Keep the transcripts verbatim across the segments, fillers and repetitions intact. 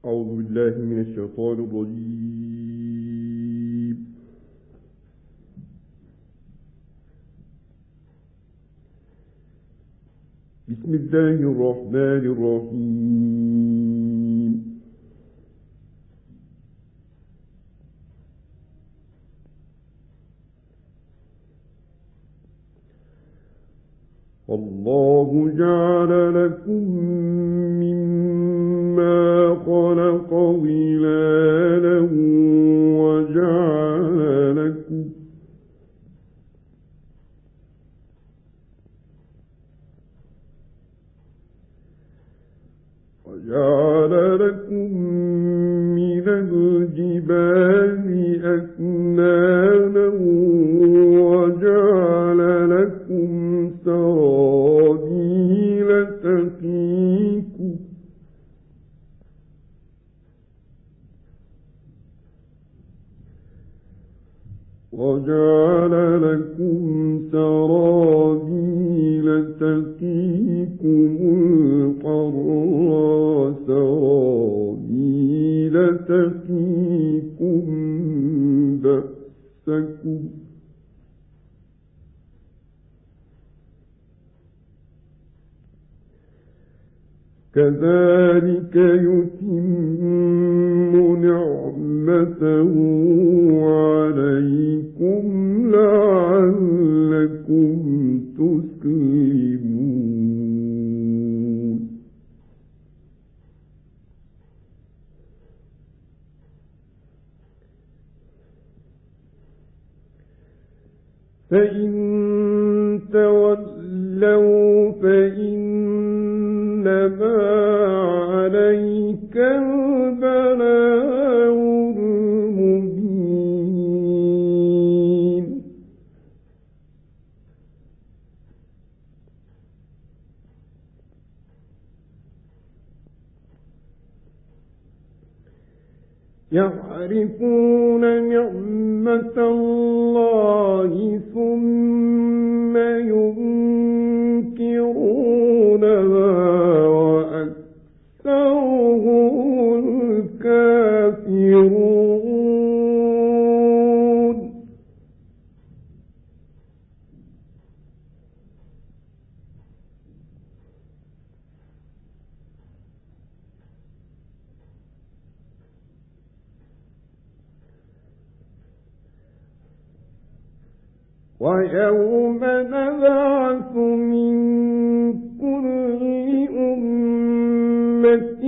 أعوذ بالله من الشيطان الرجيم. بسم الله الرحمن الرحيم. والله جعل لكم مما خلق ظلالا وجعل لكم وجعل لكم من الجبال أكنانا وجعل لكم سرابيل تقيكم وجعل لكم سرابيل تقيكم الحر وسرابيل تقيكم بأسكم كذلك يتم نعمته عليكم لعلكم تسلمون. فإن تولوا فإنما عليك البلاغ المبين. يعرفون نعمة الله ثم ينكرونها وأكثرهم الكافرون. ويوم نبعث من كل أمة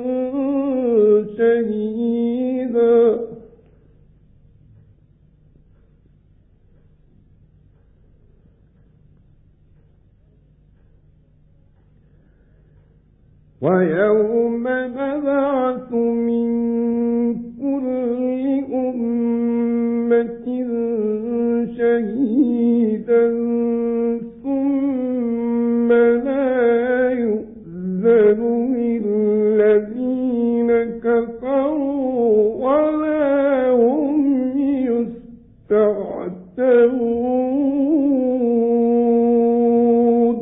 شهيدا ويوم نبعث من كل أمة شهيدا ثم لا يؤذن للذين كفروا ولا هم يستعتبون.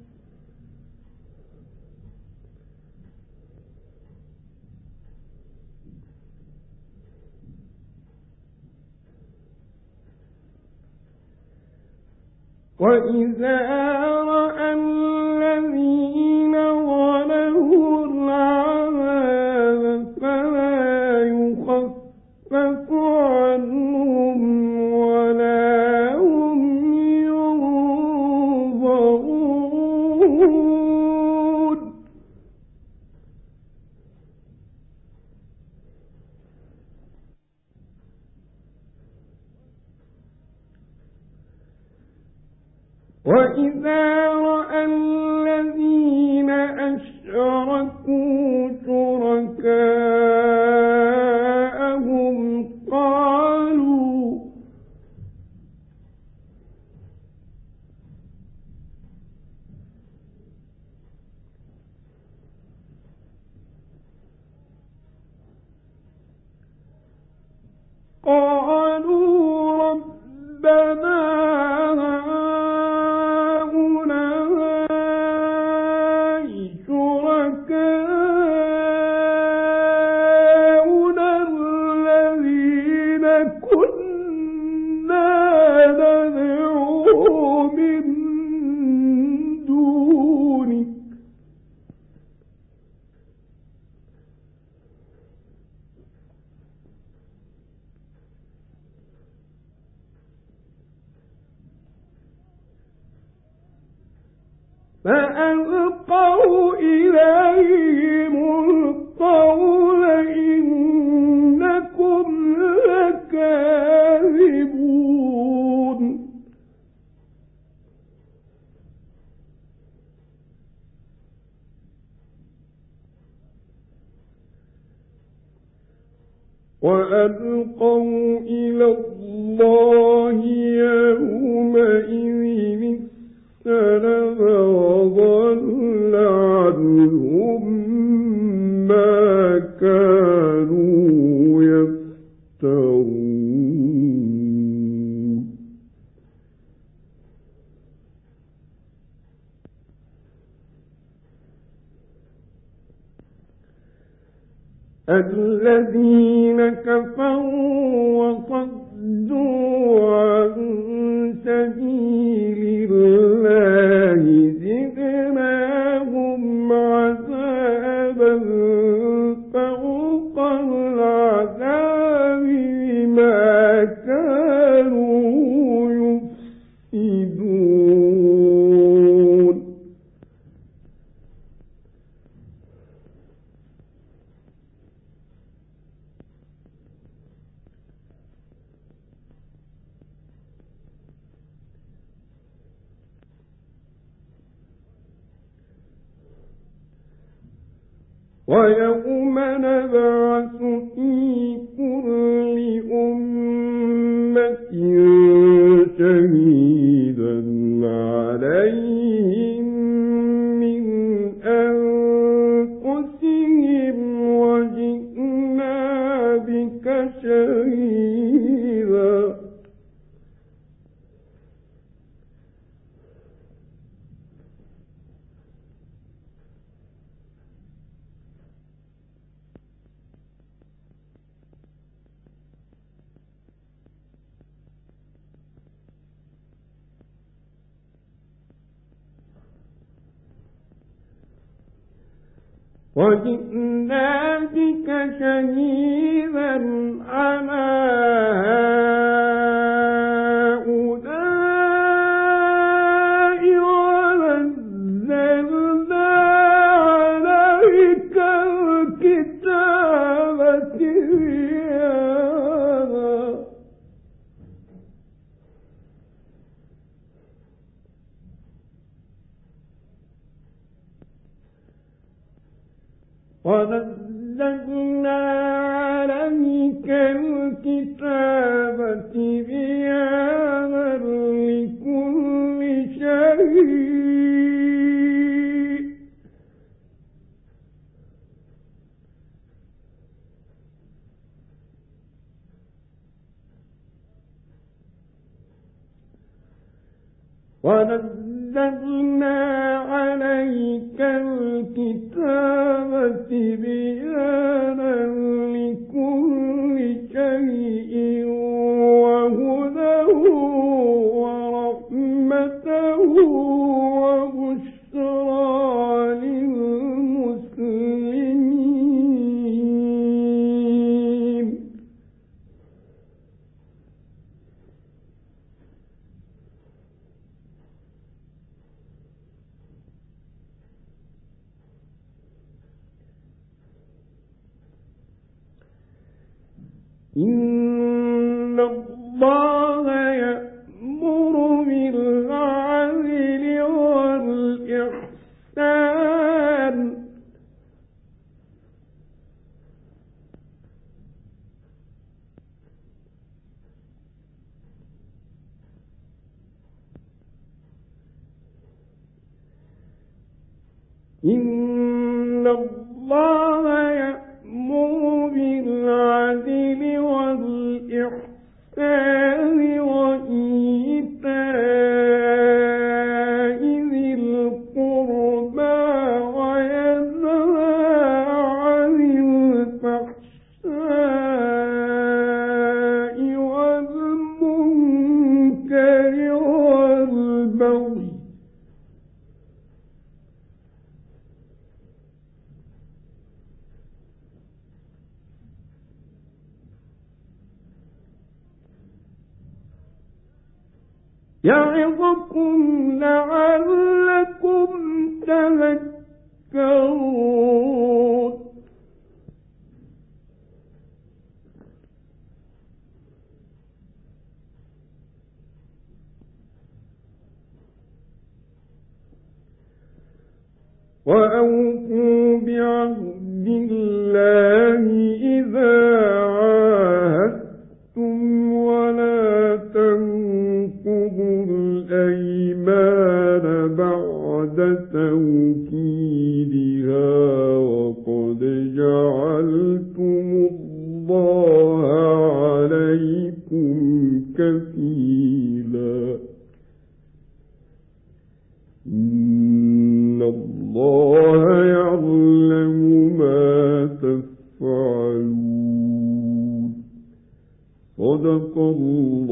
وإذا رأى الذين ظلموا العذاب فلا يخفف عنهم ولا هم ينظرون. وإذا رأى الذين أشركوا شركاءهم قالوا قالوا ربنا هؤلاء شركاء فألقوا إليهم القول إنكم لكاذبون وألقوا إلى الله يومئذ السلام وضل عنهم ما كانوا يفترون الذين كفروا وصدوا عن سبيل الله زدناهم عذابا فوق العذاب بما كانوا يفسدون ويوم نبعث في كل أمة شهيدا عليهم من أنفسهم وجئنا بك شهيدا وجئنا بك شهيدا على هؤلاء ونزلنا عليك الكتاب تبيانا ونزلنا عليك الكتاب تبيانا لكل شيء ونزلنا عليك الكتاب تبيانا لكل شيء وهدى ورحمة وبشرى للمسلمين إن الله يأمر بالعدل والإحسان إن الله يأمر بالعدل والإحسان وإيتاء ذي القربى وينهى عن الفحشاء والمنكر والبغي يعظكم لعلكم تذكرون وأوفوا بعهد الله إذا عاهدتم ولا تنقضوا الأيمان بعد توكيدها وقد جعلتم الله عليكم كفيلا إن الله يعلم ما تفعلون صدق الله